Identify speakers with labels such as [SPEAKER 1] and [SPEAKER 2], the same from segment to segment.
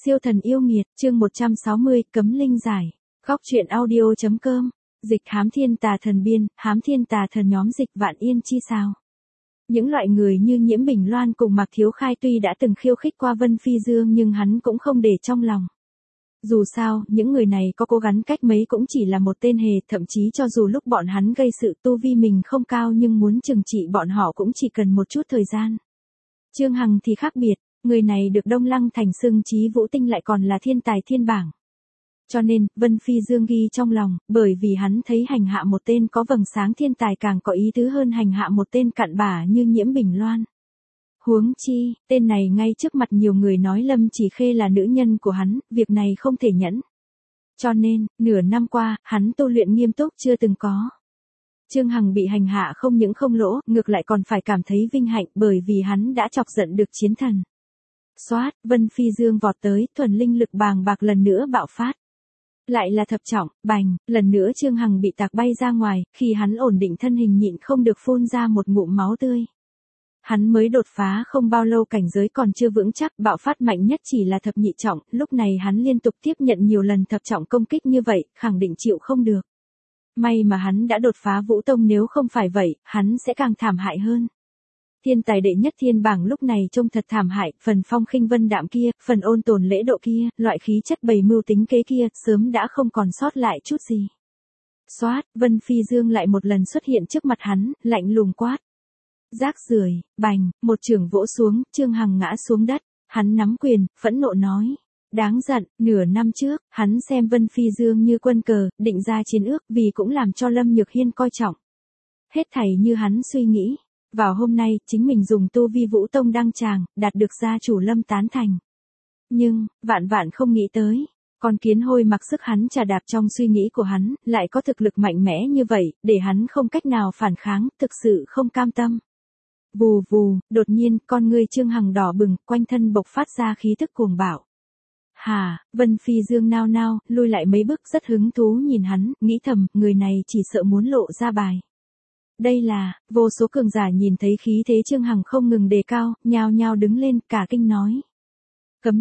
[SPEAKER 1] Siêu thần yêu nghiệt, chương 160, cấm linh giải. Góc truyện audio.com. Dịch hám thiên tà thần biên, hám thiên tà thần nhóm dịch vạn yên chi sao. Những loại người như Nhiễm Bình Loan cùng Mạc Thiếu Khai tuy đã từng khiêu khích qua Vân Phi Dương nhưng hắn cũng không để trong lòng. Dù sao, những người này có cố gắng cách mấy cũng chỉ là một tên hề, thậm chí cho dù lúc bọn hắn gây sự tu vi mình không cao nhưng muốn trừng trị bọn họ cũng chỉ cần một chút thời gian. Trương Hằng thì khác biệt, người này được Đông Lăng Thành xưng chí vũ tinh lại còn là thiên tài thiên bảng. Cho nên, Vân Phi Dương ghi trong lòng, bởi vì hắn thấy hành hạ một tên có vầng sáng thiên tài càng có ý tứ hơn hành hạ một tên cặn bã như Nhiễm Bình Loan. Huống chi, tên này ngay trước mặt nhiều người nói Lâm Chỉ Khê là nữ nhân của hắn, việc này không thể nhẫn. Cho nên, nửa năm qua, hắn tu luyện nghiêm túc chưa từng có. Trương Hằng bị hành hạ không những không lỗ, ngược lại còn phải cảm thấy vinh hạnh bởi vì hắn đã chọc giận được chiến thần. Xoát, Vân Phi Dương vọt tới, thuần linh lực bàng bạc lần nữa bạo phát. Lại là thập trọng, bành, lần nữa Trương Hằng bị tạc bay ra ngoài, khi hắn ổn định thân hình nhịn không được phun ra một ngụm máu tươi. Hắn mới đột phá không bao lâu cảnh giới còn chưa vững chắc, bạo phát mạnh nhất chỉ là thập nhị trọng, lúc này hắn liên tục tiếp nhận nhiều lần thập trọng công kích như vậy, khẳng định chịu không được. May mà hắn đã đột phá Vũ Tông, nếu không phải vậy, hắn sẽ càng thảm hại hơn. Thiên tài đệ nhất thiên bảng lúc này trông thật thảm hại, phần phong khinh vân đạm kia, phần ôn tồn lễ độ kia, loại khí chất bày mưu tính kế kia, sớm đã không còn sót lại chút gì. Xoát, Vân Phi Dương lại một lần xuất hiện trước mặt hắn, lạnh lùng quát. Rác rưởi, bành, một chưởng vỗ xuống, Trương Hằng ngã xuống đất, hắn nắm quyền, phẫn nộ nói. Đáng giận, nửa năm trước, hắn xem Vân Phi Dương như quân cờ, định ra chiến ước vì cũng làm cho Lâm Nhược Hiên coi trọng. Hết thảy như hắn suy nghĩ. Vào hôm nay, chính mình dùng tu vi Vũ Tông đăng tràng, đạt được gia chủ Lâm tán thành. Nhưng, vạn vạn không nghĩ tới, con kiến hôi mặc sức hắn trà đạp trong suy nghĩ của hắn, lại có thực lực mạnh mẽ như vậy, để hắn không cách nào phản kháng, thực sự không cam tâm. Vù vù, đột nhiên, con ngươi Trương Hằng đỏ bừng, quanh thân bộc phát ra khí tức cuồng bạo. Hà, Vân Phi Dương nao nao, lui lại mấy bước rất hứng thú nhìn hắn, nghĩ thầm, người này chỉ sợ muốn lộ ra bài. Đây là, vô số cường giả nhìn thấy khí thế Trương Hằng không ngừng đề cao, nhao nhao đứng lên, cả kinh nói. Cấm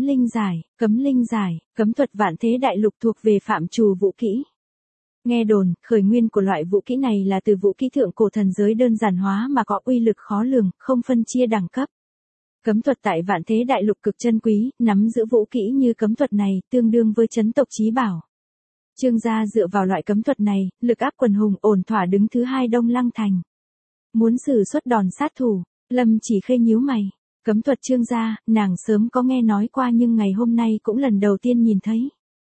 [SPEAKER 1] linh giải, cấm thuật vạn thế đại lục thuộc về phạm trù vũ kỹ. Nghe đồn, khởi nguyên của loại vũ kỹ này là từ vũ kỹ thượng cổ thần giới đơn giản hóa mà có uy lực khó lường, không phân chia đẳng cấp. Cấm thuật tại vạn thế đại lục cực chân quý, nắm giữ vũ kỹ như cấm thuật này, tương đương với chấn tộc chí bảo. Trương gia dựa vào loại cấm thuật này, lực áp quần hùng ổn thỏa đứng thứ hai Đông Lăng Thành. Muốn sử xuất đòn sát thủ, Lâm Chỉ Khê nhíu mày. Cấm thuật Trương gia, nàng sớm có nghe nói qua nhưng ngày hôm nay cũng lần đầu tiên nhìn thấy.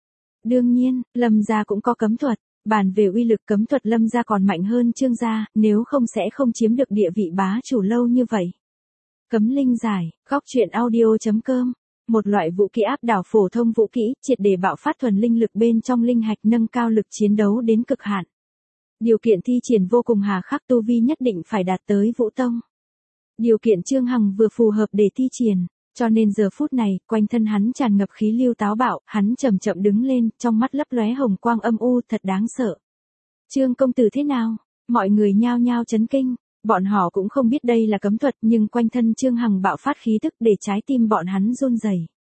[SPEAKER 1] Đương nhiên, Lâm gia cũng có cấm thuật, bàn về uy lực cấm thuật Lâm gia còn mạnh hơn Trương gia, nếu không sẽ không chiếm được địa vị bá chủ lâu như vậy. Cấm linh giải, góc truyện audio.com. Một loại vũ kỹ áp đảo phổ thông vũ kỹ, triệt để bạo phát thuần linh lực bên trong linh hạch, nâng cao lực chiến đấu đến cực hạn. Điều kiện thi triển vô cùng hà khắc, tu vi nhất định phải đạt tới Vũ Tông. Điều kiện Trương Hằng vừa phù hợp để thi triển, cho nên giờ phút này, quanh thân hắn tràn ngập khí lưu táo bạo, hắn chậm chậm đứng lên, trong mắt lấp lóe hồng quang âm u, thật đáng sợ. Trương công tử thế nào? Mọi người nhao nhao chấn kinh. Bọn họ cũng không biết đây là cấm thuật nhưng quanh thân Trương Hằng bạo phát khí tức để trái tim bọn hắn run rẩy.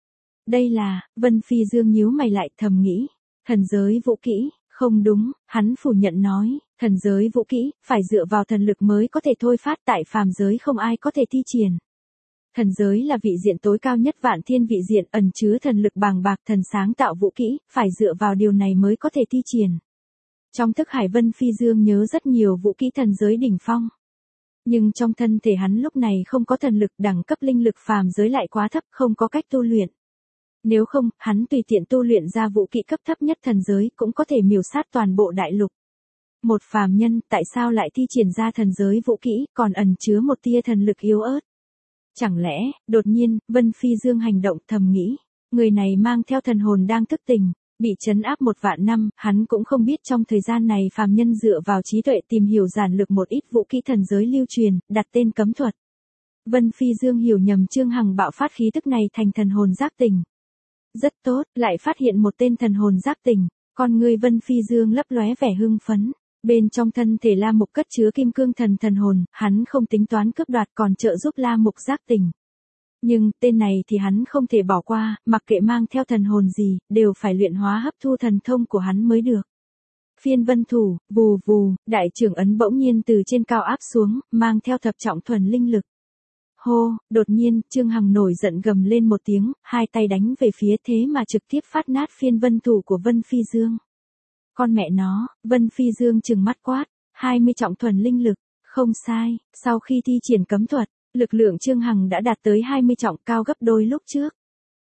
[SPEAKER 1] Đây là, Vân Phi Dương nhíu mày lại thầm nghĩ, thần giới vũ kỹ, không đúng, hắn phủ nhận nói, thần giới vũ kỹ, phải dựa vào thần lực mới có thể thôi phát, tại phàm giới không ai có thể thi triển. Thần giới là vị diện tối cao nhất vạn thiên vị diện, ẩn chứa thần lực bàng bạc, thần sáng tạo vũ kỹ, phải dựa vào điều này mới có thể thi triển. Trong thức hải Vân Phi Dương nhớ rất nhiều vũ kỹ thần giới đỉnh phong. Nhưng trong thân thể hắn lúc này không có thần lực, đẳng cấp linh lực phàm giới lại quá thấp, không có cách tu luyện. Nếu không, hắn tùy tiện tu luyện ra vũ kỹ cấp thấp nhất thần giới cũng có thể miểu sát toàn bộ đại lục. Một phàm nhân, tại sao lại thi triển ra thần giới vũ kỹ, còn ẩn chứa một tia thần lực yếu ớt? Chẳng lẽ, đột nhiên, Vân Phi Dương hành động thầm nghĩ, người này mang theo thần hồn đang thức tỉnh. Bị trấn áp 1 vạn năm, hắn cũng không biết trong thời gian này phàm nhân dựa vào trí tuệ tìm hiểu giản lược một ít vũ kỹ thần giới lưu truyền, đặt tên cấm thuật. Vân Phi Dương hiểu nhầm Trương Hằng bạo phát khí tức này thành thần hồn giác tỉnh. Rất tốt, lại phát hiện một tên thần hồn giác tỉnh, con người Vân Phi Dương lấp lóe vẻ hưng phấn. Bên trong thân thể La Mục cất chứa kim cương thần hồn, hắn không tính toán cướp đoạt còn trợ giúp La Mục giác tỉnh. Nhưng, tên này thì hắn không thể bỏ qua, mặc kệ mang theo thần hồn gì, đều phải luyện hóa hấp thu thần thông của hắn mới được. Phiên vân thủ, vù vù, đại trưởng ấn bỗng nhiên từ trên cao áp xuống, mang theo thập trọng thuần linh lực. Hô, đột nhiên, Trương Hằng nổi giận gầm lên một tiếng, hai tay đánh về phía thế mà trực tiếp phát nát phiên vân thủ của Vân Phi Dương. Con mẹ nó, Vân Phi Dương trừng mắt quát, 20 trọng thuần linh lực, không sai, sau khi thi triển cấm thuật, lực lượng Trương Hằng đã đạt tới 20 trọng, cao gấp đôi lúc trước.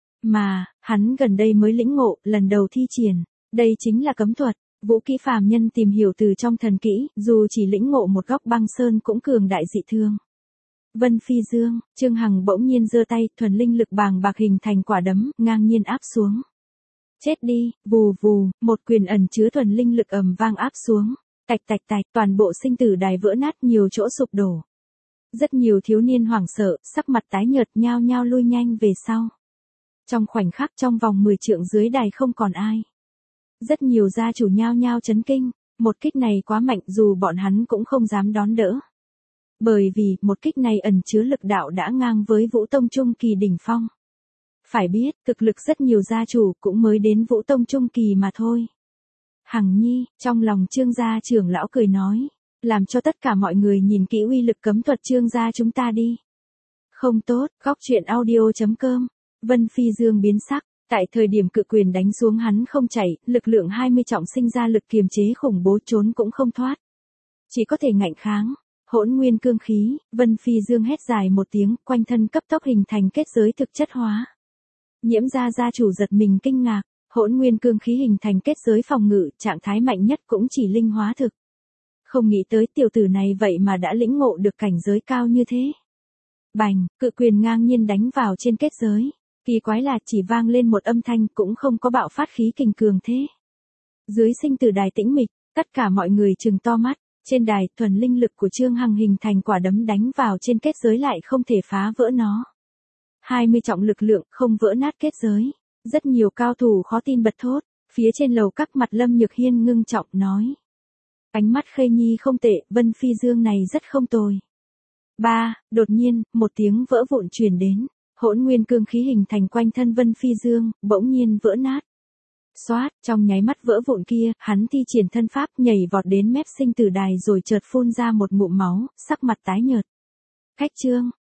[SPEAKER 1] Mà, hắn gần đây mới lĩnh ngộ, lần đầu thi triển, đây chính là cấm thuật. Vũ kỹ phàm nhân tìm hiểu từ trong thần kỹ, dù chỉ lĩnh ngộ một góc băng sơn cũng cường đại dị thương. Vân Phi Dương, Trương Hằng bỗng nhiên giơ tay, thuần linh lực bàng bạc hình thành quả đấm, ngang nhiên áp xuống. Chết đi, vù vù, một quyền ẩn chứa thuần linh lực ầm vang áp xuống. Tạch tạch tạch, toàn bộ sinh tử đài vỡ nát, nhiều chỗ sụp đổ. Rất nhiều thiếu niên hoảng sợ, sắc mặt tái nhợt, nhao nhao lui nhanh về sau. Trong khoảnh khắc, trong vòng 10 trượng dưới đài không còn ai. Rất nhiều gia chủ nhao nhao chấn kinh, một kích này quá mạnh dù bọn hắn cũng không dám đón đỡ. Bởi vì, một kích này ẩn chứa lực đạo đã ngang với Vũ Tông Trung Kỳ đỉnh phong. Phải biết, thực lực rất nhiều gia chủ cũng mới đến Vũ Tông Trung Kỳ mà thôi. Hằng Nhi, trong lòng Trương gia trưởng lão cười nói, làm cho tất cả mọi người nhìn kỹ uy lực cấm thuật Trương gia chúng ta đi. Không tốt, góc truyện audio.com, Vân Phi Dương biến sắc. Tại thời điểm cự quyền đánh xuống hắn không chạy, lực lượng 20 trọng sinh ra lực kiềm chế khủng bố, trốn cũng không thoát. Chỉ có thể ngạnh kháng. Hỗn nguyên cương khí, Vân Phi Dương hét dài một tiếng, quanh thân cấp tốc hình thành kết giới thực chất hóa. Nhiễm gia chủ giật mình kinh ngạc, hỗn nguyên cương khí hình thành kết giới phòng ngự, trạng thái mạnh nhất cũng chỉ linh hóa thực. Không nghĩ tới tiểu tử này vậy mà đã lĩnh ngộ được cảnh giới cao như thế. Bành, cự quyền ngang nhiên đánh vào trên kết giới. Kỳ quái là chỉ vang lên một âm thanh cũng không có bạo phát khí kình cường thế. Dưới sinh tử đài tĩnh mịch, tất cả mọi người trừng to mắt, trên đài thuần linh lực của Trương Hằng hình thành quả đấm đánh vào trên kết giới lại không thể phá vỡ nó. 20 trọng lực lượng không vỡ nát kết giới. Rất nhiều cao thủ khó tin bật thốt, phía trên lầu các mặt Lâm Nhược Hiên ngưng trọng nói. Ánh mắt Khê Nhi không tệ, Vân Phi Dương này rất không tồi. Đột nhiên, một tiếng vỡ vụn truyền đến. Hỗn nguyên cương khí hình thành quanh thân Vân Phi Dương, bỗng nhiên vỡ nát. Xoát, trong nháy mắt vỡ vụn kia, hắn thi triển thân pháp nhảy vọt đến mép sinh tử đài rồi chợt phun ra một ngụm máu, sắc mặt tái nhợt. Cách Trương,